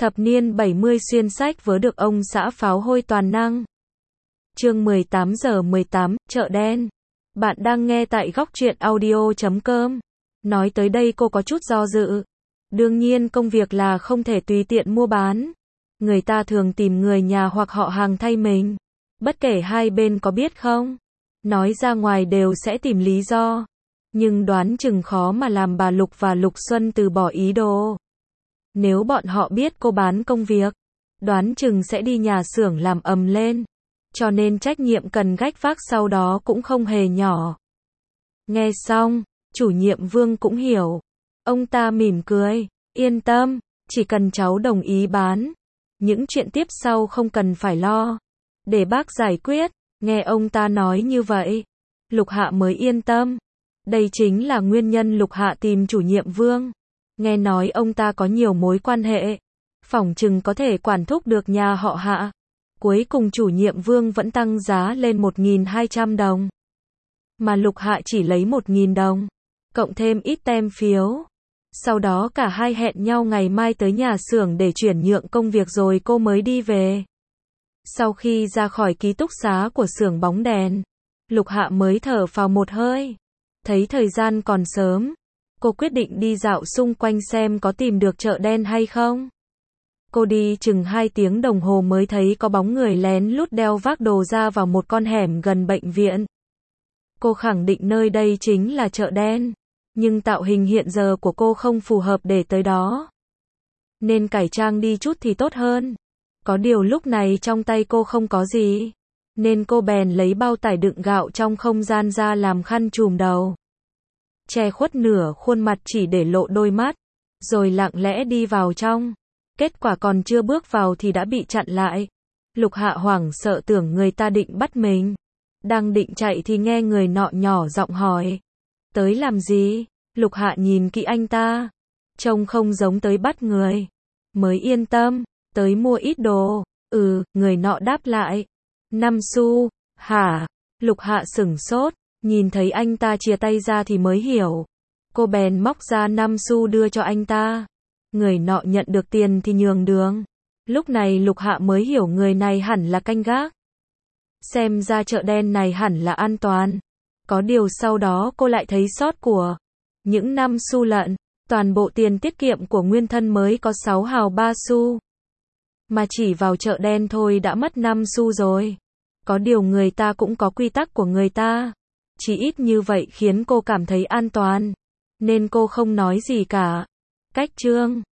Thập niên 70 xuyên sách vớ được ông xã pháo hôi toàn năng. Chương 18:18, chợ đen. Bạn đang nghe tại góc truyện audio.com. Nói tới đây cô có chút do dự. Đương nhiên công việc là không thể tùy tiện mua bán. Người ta thường tìm người nhà hoặc họ hàng thay mình. Bất kể hai bên có biết không, nói ra ngoài đều sẽ tìm lý do. Nhưng đoán chừng khó mà làm bà Lục và Lục Xuân từ bỏ ý đồ. Nếu bọn họ biết cô bán công việc, đoán chừng sẽ đi nhà xưởng làm ầm lên. Cho nên trách nhiệm cần gánh vác sau đó cũng không hề nhỏ. Nghe xong, chủ nhiệm Vương cũng hiểu. Ông ta mỉm cười, yên tâm, chỉ cần cháu đồng ý bán. Những chuyện tiếp sau không cần phải lo. Để bác giải quyết. Nghe ông ta nói như vậy, Lục Hạ mới yên tâm. Đây chính là nguyên nhân Lục Hạ tìm chủ nhiệm Vương. Nghe nói ông ta có nhiều mối quan hệ, phỏng chừng có thể quản thúc được nhà họ Hạ. Cuối cùng chủ nhiệm Vương vẫn tăng giá lên 1.200 đồng. Mà Lục Hạ chỉ lấy 1.000 đồng, cộng thêm ít tem phiếu. Sau đó cả hai hẹn nhau ngày mai tới nhà xưởng để chuyển nhượng công việc rồi cô mới đi về. Sau khi ra khỏi ký túc xá của xưởng bóng đèn, Lục Hạ mới thở phào một hơi. Thấy thời gian còn sớm, cô quyết định đi dạo xung quanh xem có tìm được chợ đen hay không. Cô đi chừng 2 tiếng đồng hồ mới thấy có bóng người lén lút đeo vác đồ ra vào một con hẻm gần bệnh viện. Cô khẳng định nơi đây chính là chợ đen, nhưng tạo hình hiện giờ của cô không phù hợp để tới đó. Nên cải trang đi chút thì tốt hơn. Có điều lúc này trong tay cô không có gì, nên cô bèn lấy bao tải đựng gạo trong không gian ra làm khăn trùm đầu. Che khuất nửa khuôn mặt chỉ để lộ đôi mắt, rồi lặng lẽ đi vào trong. Kết quả còn chưa bước vào thì đã bị chặn lại. Lục Hạ hoảng sợ tưởng người ta định bắt mình. Đang định chạy thì nghe người nọ nhỏ giọng hỏi. Tới làm gì? Lục Hạ nhìn kỹ anh ta. Trông không giống tới bắt người. Mới yên tâm, tới mua ít đồ. Người nọ đáp lại. 5 xu, hả? Lục Hạ sửng sốt, nhìn thấy anh ta chia tay ra thì mới hiểu. Cô bèn móc ra 5 xu đưa cho anh ta. Người nọ nhận được tiền thì nhường đường. Lúc này Lục Hạ mới hiểu người này hẳn là canh gác. Xem ra chợ đen này hẳn là an toàn. Có điều sau đó cô lại thấy sót của. Những 5 xu lận, toàn bộ tiền tiết kiệm của nguyên thân mới có 6 hào 3 xu. Mà chỉ vào chợ đen thôi đã mất 5 xu rồi. Có điều người ta cũng có quy tắc của người ta. Chỉ ít như vậy khiến cô cảm thấy an toàn. Nên cô không nói gì cả. Cách chương